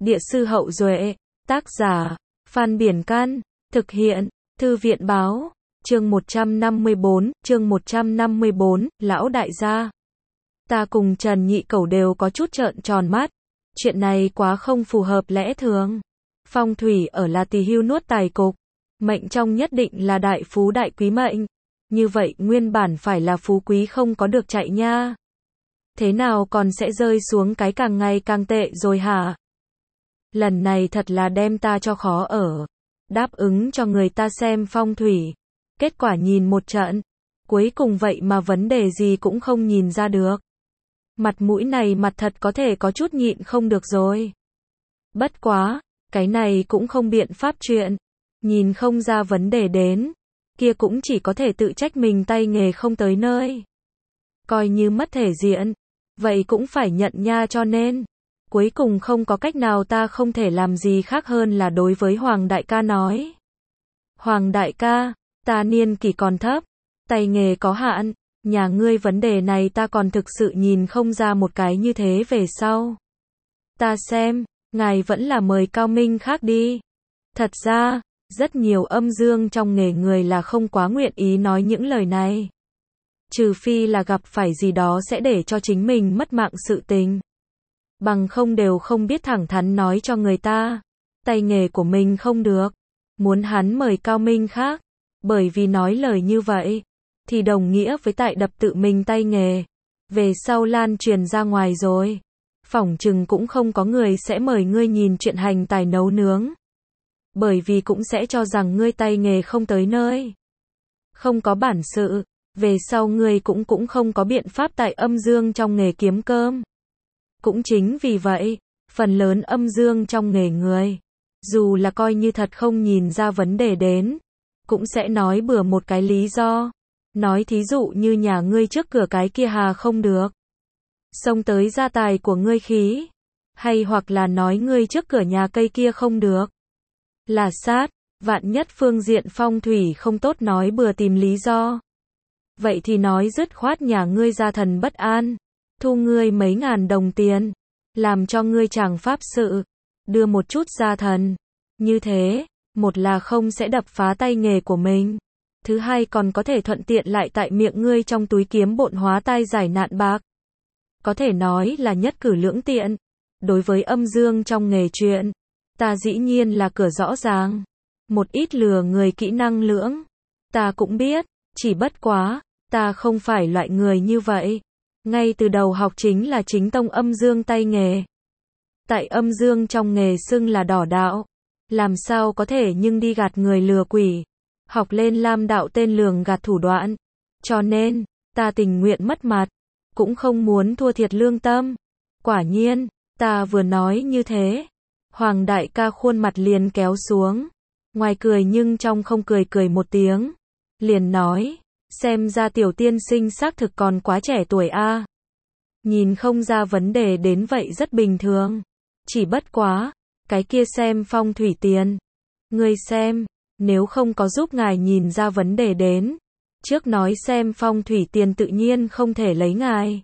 Địa sư Hậu Duệ, tác giả, Phan Biển Can, thực hiện, Thư viện Báo, chương 154, Lão Đại gia. Ta cùng Trần Nhị Cẩu đều có chút trợn tròn mắt, chuyện này quá không phù hợp lẽ thường. Phong thủy ở là tỳ hưu nuốt tài cục, mệnh trong nhất định là đại phú đại quý mệnh, như vậy nguyên bản phải là phú quý không có được chạy nha. Thế nào còn sẽ rơi xuống cái càng ngày càng tệ rồi hả? Lần này thật là đem ta cho khó ở. Đáp ứng cho người ta xem phong thủy. Kết quả nhìn một trận. Cuối cùng vậy mà vấn đề gì cũng không nhìn ra được. Mặt mũi này mặt thật có thể có chút nhịn không được rồi. Bất quá, cái này cũng không biện pháp chuyện. Nhìn không ra vấn đề đến. Kia cũng chỉ có thể tự trách mình tay nghề không tới nơi. Coi như mất thể diện. Vậy cũng phải nhận nha, cho nên cuối cùng không có cách nào, ta không thể làm gì khác hơn là đối với Hoàng đại ca nói. Hoàng đại ca, ta niên kỷ còn thấp, tay nghề có hạn, nhà ngươi vấn đề này ta còn thực sự nhìn không ra một cái như thế, về sau ta xem, ngài vẫn là mời cao minh khác đi. Thật ra, rất nhiều âm dương trong nghề người là không quá nguyện ý nói những lời này. Trừ phi là gặp phải gì đó sẽ để cho chính mình mất mạng sự tình. Bằng không đều không biết thẳng thắn nói cho người ta. Tay nghề của mình không được. Muốn hắn mời cao minh khác. Bởi vì nói lời như vậy, thì đồng nghĩa với tại đập tự mình tay nghề. Về sau lan truyền ra ngoài rồi. Phỏng chừng cũng không có người sẽ mời ngươi nhìn chuyện hành tài nấu nướng. Bởi vì cũng sẽ cho rằng ngươi tay nghề không tới nơi. Không có bản sự. Về sau ngươi cũng không có biện pháp tại âm dương trong nghề kiếm cơm. Cũng chính vì vậy, phần lớn âm dương trong nghề người, dù là coi như thật không nhìn ra vấn đề đến, cũng sẽ nói bừa một cái lý do. Nói thí dụ như nhà ngươi trước cửa cái kia hà không được, xông tới gia tài của ngươi khí. Hay hoặc là nói ngươi trước cửa nhà cây kia không được, là sát, vạn nhất phương diện phong thủy không tốt nói bừa tìm lý do. Vậy thì nói dứt khoát nhà ngươi gia thần bất an, thu ngươi mấy ngàn đồng tiền, làm cho ngươi chàng pháp sự, đưa một chút gia thần. Như thế, một là không sẽ đập phá tay nghề của mình, thứ hai còn có thể thuận tiện lại tại miệng ngươi trong túi kiếm bộn hóa tai giải nạn bạc. Có thể nói là nhất cử lưỡng tiện. Đối với âm dương trong nghề chuyện, ta dĩ nhiên là cửa rõ ràng. Một ít lừa người kỹ năng lưỡng, ta cũng biết, chỉ bất quá, ta không phải loại người như vậy. Ngay từ đầu học chính là chính tông âm dương tay nghề. Tại âm dương trong nghề xưng là đỏ đạo. Làm sao có thể nhưng đi gạt người lừa quỷ. Học lên lam đạo tên lường gạt thủ đoạn. Cho nên, ta tình nguyện mất mặt. Cũng không muốn thua thiệt lương tâm. Quả nhiên, ta vừa nói như thế. Hoàng đại ca khuôn mặt liền kéo xuống. Ngoài cười nhưng trong không cười, cười một tiếng. Liền nói. Xem ra tiểu tiên sinh xác thực còn quá trẻ tuổi a. Nhìn không ra vấn đề đến vậy rất bình thường. Chỉ bất quá, cái kia xem phong thủy tiền. Ngươi xem, nếu không có giúp ngài nhìn ra vấn đề đến, trước nói xem phong thủy tiền tự nhiên không thể lấy ngài.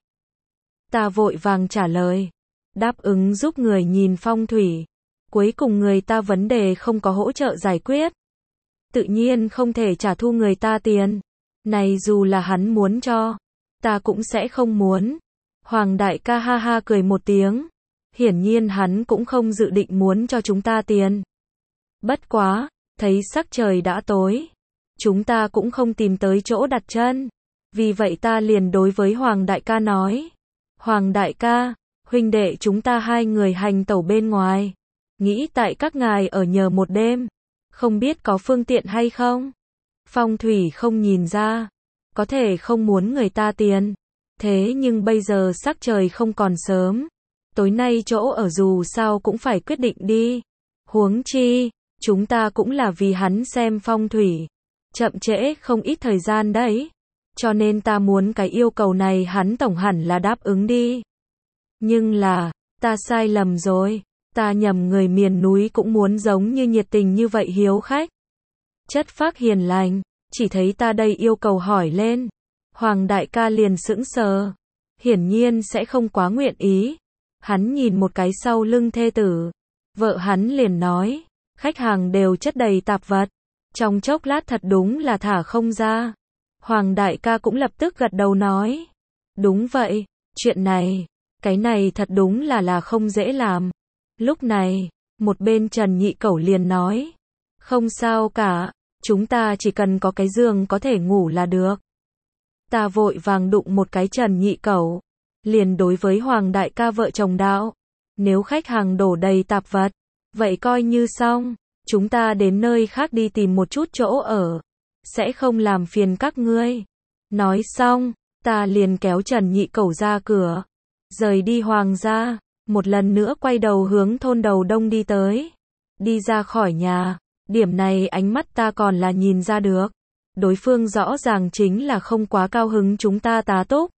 Ta vội vàng trả lời, đáp ứng giúp người nhìn phong thủy. Cuối cùng người ta vấn đề không có hỗ trợ giải quyết, tự nhiên không thể trả thu người ta tiền. Này dù là hắn muốn cho, ta cũng sẽ không muốn. Hoàng đại ca ha ha cười một tiếng. Hiển nhiên hắn cũng không dự định muốn cho chúng ta tiền. Bất quá, thấy sắc trời đã tối, chúng ta cũng không tìm tới chỗ đặt chân. Vì vậy ta liền đối với Hoàng đại ca nói. Hoàng đại ca, huynh đệ chúng ta hai người hành tẩu bên ngoài. Nghĩ tại các ngài ở nhờ một đêm. Không biết có phương tiện hay không? Phong thủy không nhìn ra, có thể không muốn người ta tiền. Thế nhưng bây giờ sắc trời không còn sớm. Tối nay chỗ ở dù sao cũng phải quyết định đi. Huống chi, chúng ta cũng là vì hắn xem phong thủy. Chậm trễ không ít thời gian đấy. Cho nên ta muốn cái yêu cầu này hắn tổng hẳn là đáp ứng đi. Nhưng là, ta sai lầm rồi. Ta nhầm người miền núi cũng muốn giống như nhiệt tình như vậy hiếu khách. Chất phác hiền lành, chỉ thấy ta đây yêu cầu hỏi lên. Hoàng đại ca liền sững sờ. Hiển nhiên sẽ không quá nguyện ý. Hắn nhìn một cái sau lưng thê tử. Vợ hắn liền nói, khách hàng đều chất đầy tạp vật. Trong chốc lát thật đúng là thả không ra. Hoàng đại ca cũng lập tức gật đầu nói. Đúng vậy, chuyện này, cái này thật đúng là không dễ làm. Lúc này, một bên Trần Nhị Cẩu liền nói. Không sao cả, chúng ta chỉ cần có cái giường có thể ngủ là được. Ta vội vàng đụng một cái Trần Nhị Cẩu. Liền đối với Hoàng đại ca vợ chồng đạo. Nếu khách hàng đổ đầy tạp vật, vậy coi như xong. Chúng ta đến nơi khác đi tìm một chút chỗ ở. Sẽ không làm phiền các ngươi. Nói xong, ta liền kéo Trần Nhị Cẩu ra cửa. Rời đi Hoàng gia, một lần nữa quay đầu hướng thôn Đầu Đông đi tới. Đi ra khỏi nhà, điểm này ánh mắt ta còn là nhìn ra được. Đối phương rõ ràng chính là không quá cao hứng chúng ta tá túc.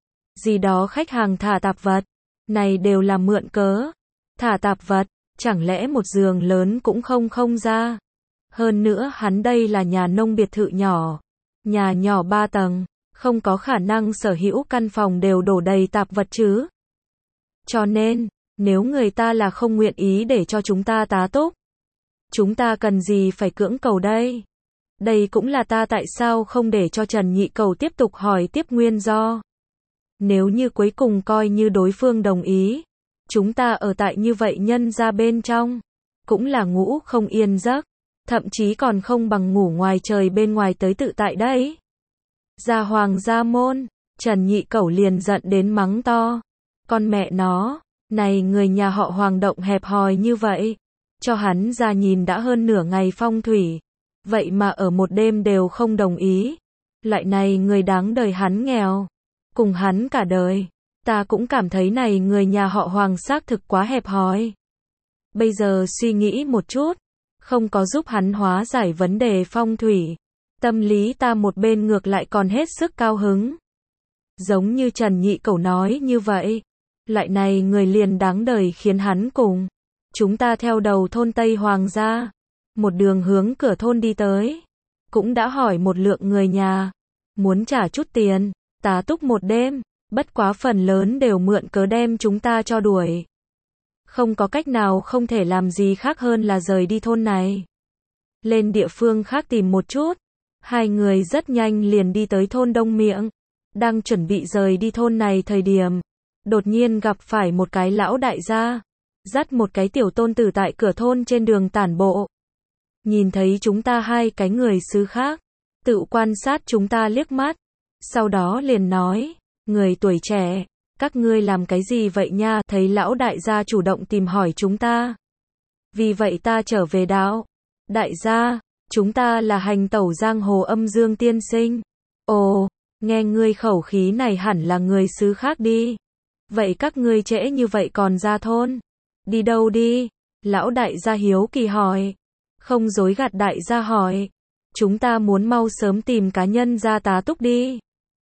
Gì đó khách hàng thả tạp vật, này đều là mượn cớ. Thả tạp vật, chẳng lẽ một giường lớn cũng không ra. Hơn nữa hắn đây là nhà nông biệt thự nhỏ. Nhà nhỏ 3 tầng, không có khả năng sở hữu căn phòng đều đổ đầy tạp vật chứ. Cho nên, nếu người ta là không nguyện ý để cho chúng ta tá túc, chúng ta cần gì phải cưỡng cầu đây? Đây cũng là ta tại sao không để cho Trần Nhị Cẩu tiếp tục hỏi tiếp nguyên do. Nếu như cuối cùng coi như đối phương đồng ý, chúng ta ở tại như vậy nhân ra bên trong, cũng là ngủ không yên giấc, thậm chí còn không bằng ngủ ngoài trời bên ngoài tới tự tại đấy. Ra Hoàng gia môn, Trần Nhị Cẩu liền giận đến mắng to. Con mẹ nó, này người nhà họ Hoàng động hẹp hòi như vậy, cho hắn ra nhìn đã hơn nửa ngày phong thủy, vậy mà ở một đêm đều không đồng ý. Loại này người đáng đời hắn nghèo, cùng hắn cả đời. Ta cũng cảm thấy này người nhà họ Hoàng xác thực quá hẹp hòi. Bây giờ suy nghĩ một chút, không có giúp hắn hóa giải vấn đề phong thủy. Tâm lý ta một bên ngược lại còn hết sức cao hứng. Giống như Trần Nhị Cẩu nói như vậy, loại này người liền đáng đời khiến hắn cùng. Chúng ta theo đầu thôn Tây Hoàng gia, một đường hướng cửa thôn đi tới. Cũng đã hỏi một lượng người nhà, muốn trả chút tiền, tá túc một đêm. Bất quá phần lớn đều mượn cớ đem chúng ta cho đuổi. Không có cách nào không thể làm gì khác hơn là rời đi thôn này. Lên địa phương khác tìm một chút. Hai người rất nhanh liền đi tới thôn Đông Miệng. Đang chuẩn bị rời đi thôn này thời điểm. Đột nhiên gặp phải một cái lão đại gia. Dắt một cái tiểu tôn tử tại cửa thôn trên đường tản bộ. Nhìn thấy chúng ta hai cái người xứ khác. Tự quan sát chúng ta liếc mắt. Sau đó liền nói. Người tuổi trẻ, các ngươi làm cái gì vậy nha? Thấy lão đại gia chủ động tìm hỏi chúng ta. Vì vậy ta trở về đạo. Đại gia, chúng ta là hành tẩu giang hồ âm dương tiên sinh. Ồ, nghe ngươi khẩu khí này hẳn là người xứ khác đi. Vậy các ngươi trễ như vậy còn ra thôn? Đi đâu đi? Lão đại gia hiếu kỳ hỏi. Không dối gạt đại gia hỏi. Chúng ta muốn mau sớm tìm cá nhân ra tá túc đi.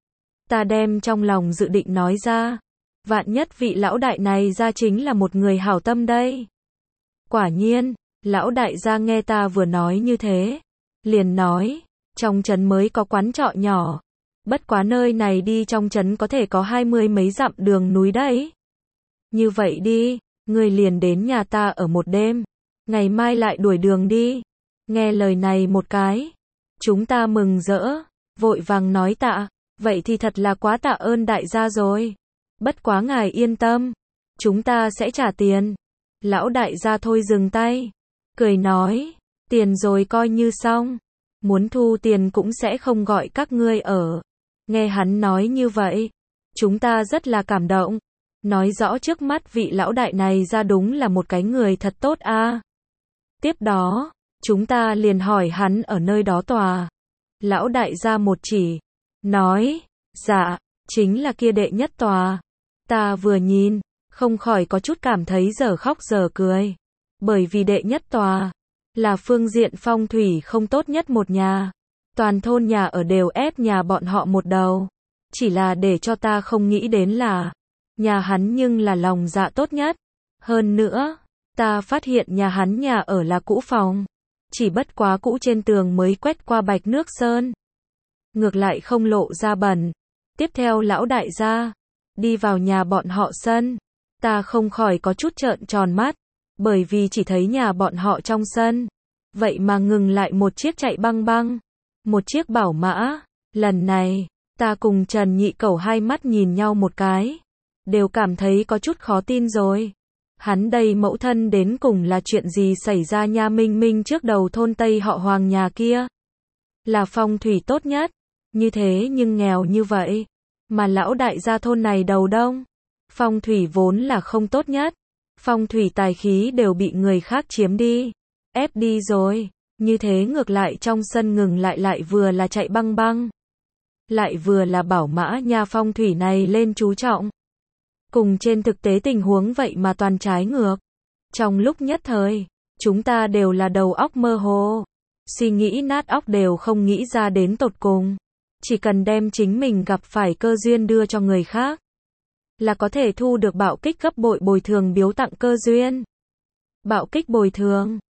Ta đem trong lòng dự định nói ra. Vạn nhất vị lão đại này ra chính là một người hảo tâm đây. Quả nhiên, lão đại gia nghe ta vừa nói như thế. Liền nói, trong trấn mới có quán trọ nhỏ. Bất quá nơi này đi trong trấn có thể có 20 mấy dặm đường núi đấy. Như vậy đi, ngươi liền đến nhà ta ở một đêm. Ngày mai lại đuổi đường đi. Nghe lời này một cái. Chúng ta mừng rỡ, vội vàng nói tạ. Vậy thì thật là quá tạ ơn đại gia rồi. Bất quá ngài yên tâm, chúng ta sẽ trả tiền. Lão đại gia thôi dừng tay, cười nói, tiền rồi coi như xong. Muốn thu tiền cũng sẽ không gọi các ngươi ở. Nghe hắn nói như vậy, chúng ta rất là cảm động. Nói rõ trước mắt vị lão đại này ra đúng là một cái người thật tốt a. Tiếp đó, chúng ta liền hỏi hắn ở nơi đó tòa. Lão đại gia một chỉ. Nói, dạ, chính là kia đệ nhất tòa. Ta vừa nhìn, không khỏi có chút cảm thấy dở khóc dở cười. Bởi vì đệ nhất tòa, là phương diện phong thủy không tốt nhất một nhà. Toàn thôn nhà ở đều ép nhà bọn họ một đầu. Chỉ là để cho ta không nghĩ đến là, nhà hắn nhưng là lòng dạ tốt nhất. Hơn nữa, ta phát hiện nhà hắn nhà ở là cũ phòng. Chỉ bất quá cũ trên tường mới quét qua bạch nước sơn. Ngược lại không lộ ra bẩn. Tiếp theo lão đại gia đi vào nhà bọn họ sân, ta không khỏi có chút trợn tròn mắt. Bởi vì chỉ thấy nhà bọn họ trong sân. Vậy mà ngừng lại một chiếc chạy băng băng. Một chiếc bảo mã. Lần này, ta cùng Trần Nhị Cẩu hai mắt nhìn nhau một cái. Đều cảm thấy có chút khó tin rồi. Hắn đây mẫu thân đến cùng là chuyện gì xảy ra nha. Minh Minh trước đầu thôn Tây họ Hoàng nhà kia. Là phong thủy tốt nhất. Như thế nhưng nghèo như vậy. Mà lão đại gia thôn này đầu đông. Phong thủy vốn là không tốt nhất. Phong thủy tài khí đều bị người khác chiếm đi. Ép đi rồi. Như thế ngược lại trong sân ngừng lại vừa là chạy băng băng. Lại vừa là bảo mã nha. Phong thủy này lên chú trọng. Cùng trên thực tế tình huống vậy mà toàn trái ngược. Trong lúc nhất thời, chúng ta đều là đầu óc mơ hồ. Suy nghĩ nát óc đều không nghĩ ra đến tột cùng. Chỉ cần đem chính mình gặp phải cơ duyên đưa cho người khác. Là có thể thu được bạo kích gấp bội bồi thường biếu tặng cơ duyên. Bạo kích bồi thường.